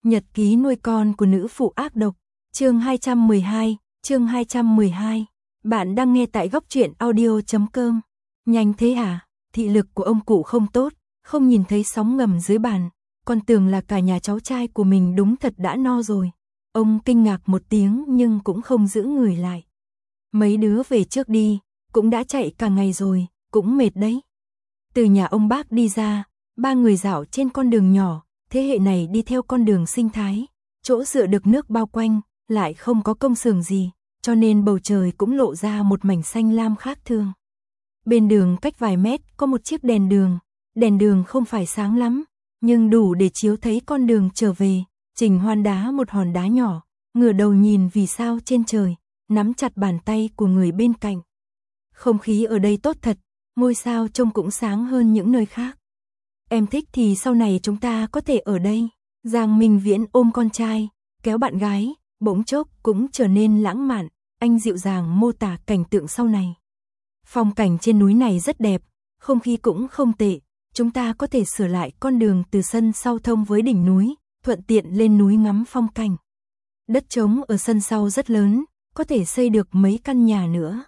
Nhật ký nuôi con của nữ phụ ác độc, chương 212. Bạn đang nghe tại góc truyện audio.com. Nhanh thế à, thị lực của ông cụ không tốt, không nhìn thấy sóng ngầm dưới bàn, còn tưởng là cả nhà cháu trai của mình đúng thật đã no rồi. Ông kinh ngạc một tiếng nhưng cũng không giữ người lại. Mấy đứa về trước đi, cũng đã chạy cả ngày rồi, cũng mệt đấy. Từ nhà ông bác đi ra, ba người dạo trên con đường nhỏ, thế hệ này đi theo con đường sinh thái, chỗ dựa được nước bao quanh, lại không có công xưởng gì, cho nên bầu trời cũng lộ ra một mảnh xanh lam khác thường. Bên đường cách vài mét có một chiếc đèn đường không phải sáng lắm, nhưng đủ để chiếu thấy con đường trở về. Trình Hoan đá một hòn đá nhỏ, ngửa đầu nhìn vì sao trên trời, nắm chặt bàn tay của người bên cạnh. Không khí ở đây tốt thật, ngôi sao trông cũng sáng hơn những nơi khác. Em thích thì sau này chúng ta có thể ở đây. Giang Minh Viễn ôm con trai, kéo bạn gái, bỗng chốc cũng trở nên lãng mạn. Anh dịu dàng mô tả cảnh tượng sau này. Phong cảnh trên núi này rất đẹp, không khí cũng không tệ. Chúng ta có thể sửa lại con đường từ sân sau thông với đỉnh núi, thuận tiện lên núi ngắm phong cảnh. Đất trống ở sân sau rất lớn, có thể xây được mấy căn nhà nữa.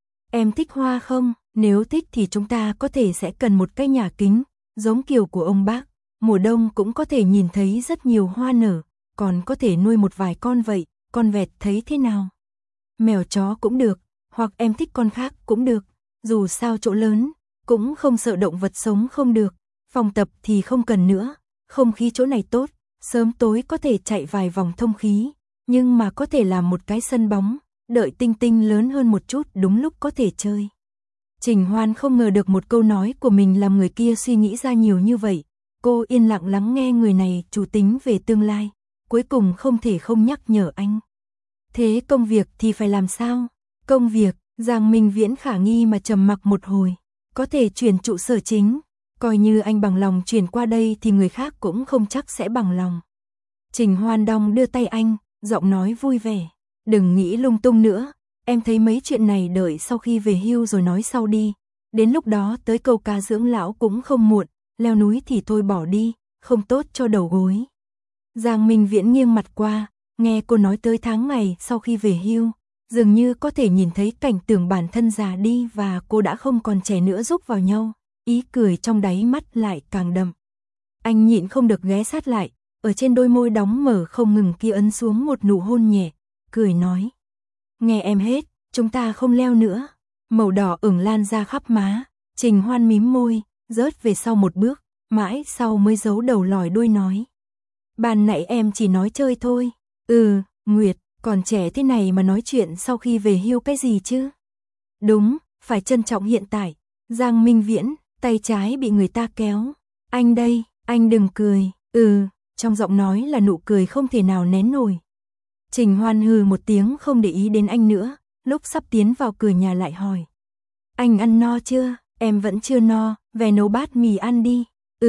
Em thích hoa không? Nếu thích thì chúng ta có thể sẽ cần một cái nhà kính, giống kiểu của ông bác. Mùa đông cũng có thể nhìn thấy rất nhiều hoa nở, còn có thể nuôi một vài con vậy, con vẹt thấy thế nào? Mèo chó cũng được, hoặc em thích con khác cũng được, dù sao chỗ lớn, cũng không sợ động vật sống không được. Phòng tập thì không cần nữa, không khí chỗ này tốt, sớm tối có thể chạy vài vòng thông khí, nhưng mà có thể làm một cái sân bóng, đợi Tinh Tinh lớn hơn một chút đúng lúc có thể chơi. Trình Hoan không ngờ được một câu nói của mình làm người kia suy nghĩ ra nhiều như vậy. Cô yên lặng lắng nghe người này chủ tính về tương lai, cuối cùng không thể không nhắc nhở anh. Thế công việc thì phải làm sao? Công việc, Giang Minh Viễn khả nghi mà trầm mặc một hồi. Có thể chuyển trụ sở chính, coi như anh bằng lòng chuyển qua đây thì người khác cũng không chắc sẽ bằng lòng. Trình Hoan đong đưa tay anh, giọng nói vui vẻ. Đừng nghĩ lung tung nữa, em thấy mấy chuyện này đợi sau khi về hưu rồi nói sau đi. Đến lúc đó tới câu cá dưỡng lão cũng không muộn, leo núi thì thôi bỏ đi, không tốt cho đầu gối. Giang Minh Viễn nghiêng mặt qua, nghe cô nói tới tháng ngày sau khi về hưu, dường như có thể nhìn thấy cảnh tượng bản thân già đi và cô đã không còn trẻ nữa rúc vào nhau, ý cười trong đáy mắt lại càng đậm. Anh nhịn không được ghé sát lại, ở trên đôi môi đóng mở không ngừng kia ấn xuống một nụ hôn nhẹ, cười nói. Nghe em hết, chúng ta không leo nữa. Màu đỏ ửng lan ra khắp má, Trình Hoan mím môi, rớt về sau một bước, mãi sau mới giấu đầu lòi đuôi nói. Ban nãy em chỉ nói chơi thôi. Nguyệt, còn trẻ thế này mà nói chuyện sau khi về hưu cái gì chứ? Đúng, phải trân trọng hiện tại. Giang Minh Viễn, tay trái bị người ta kéo. Anh đây, anh đừng cười. Trong giọng nói là nụ cười không thể nào nén nổi. Trình Hoan hừ một tiếng không để ý đến anh nữa, lúc sắp tiến vào cửa nhà lại hỏi. Anh ăn no chưa? Em vẫn chưa no, về nấu bát mì ăn đi.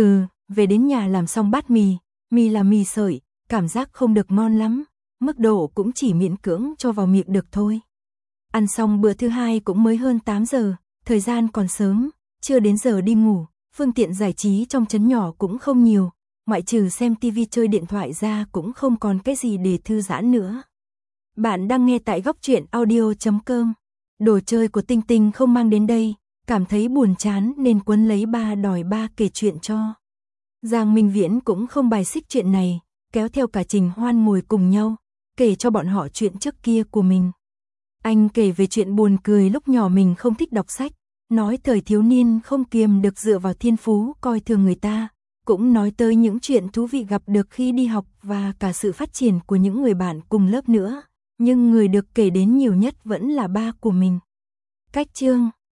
Về đến nhà làm xong bát mì là mì sợi, cảm giác không được ngon lắm, mức độ cũng chỉ miễn cưỡng cho vào miệng được thôi. Ăn xong bữa thứ hai cũng mới hơn 8 giờ, thời gian còn sớm, chưa đến giờ đi ngủ, phương tiện giải trí trong trấn nhỏ cũng không nhiều, ngoại trừ xem tivi chơi điện thoại ra cũng không còn cái gì để thư giãn nữa. Bạn đang nghe tại góc truyện audio.com. Đồ chơi của Tinh Tinh không mang đến đây, cảm thấy buồn chán nên quấn lấy ba đòi ba kể chuyện cho. Giang Minh Viễn cũng không bài xích chuyện này, kéo theo cả Trình Hoan ngồi cùng nhau, kể cho bọn họ chuyện trước kia của mình. Anh kể về chuyện buồn cười lúc nhỏ mình không thích đọc sách, nói thời thiếu niên không kiềm được dựa vào thiên phú coi thường người ta, cũng nói tới những chuyện thú vị gặp được khi đi học và cả sự phát triển của những người bạn cùng lớp nữa, nhưng người được kể đến nhiều nhất vẫn là ba của mình. Cách chương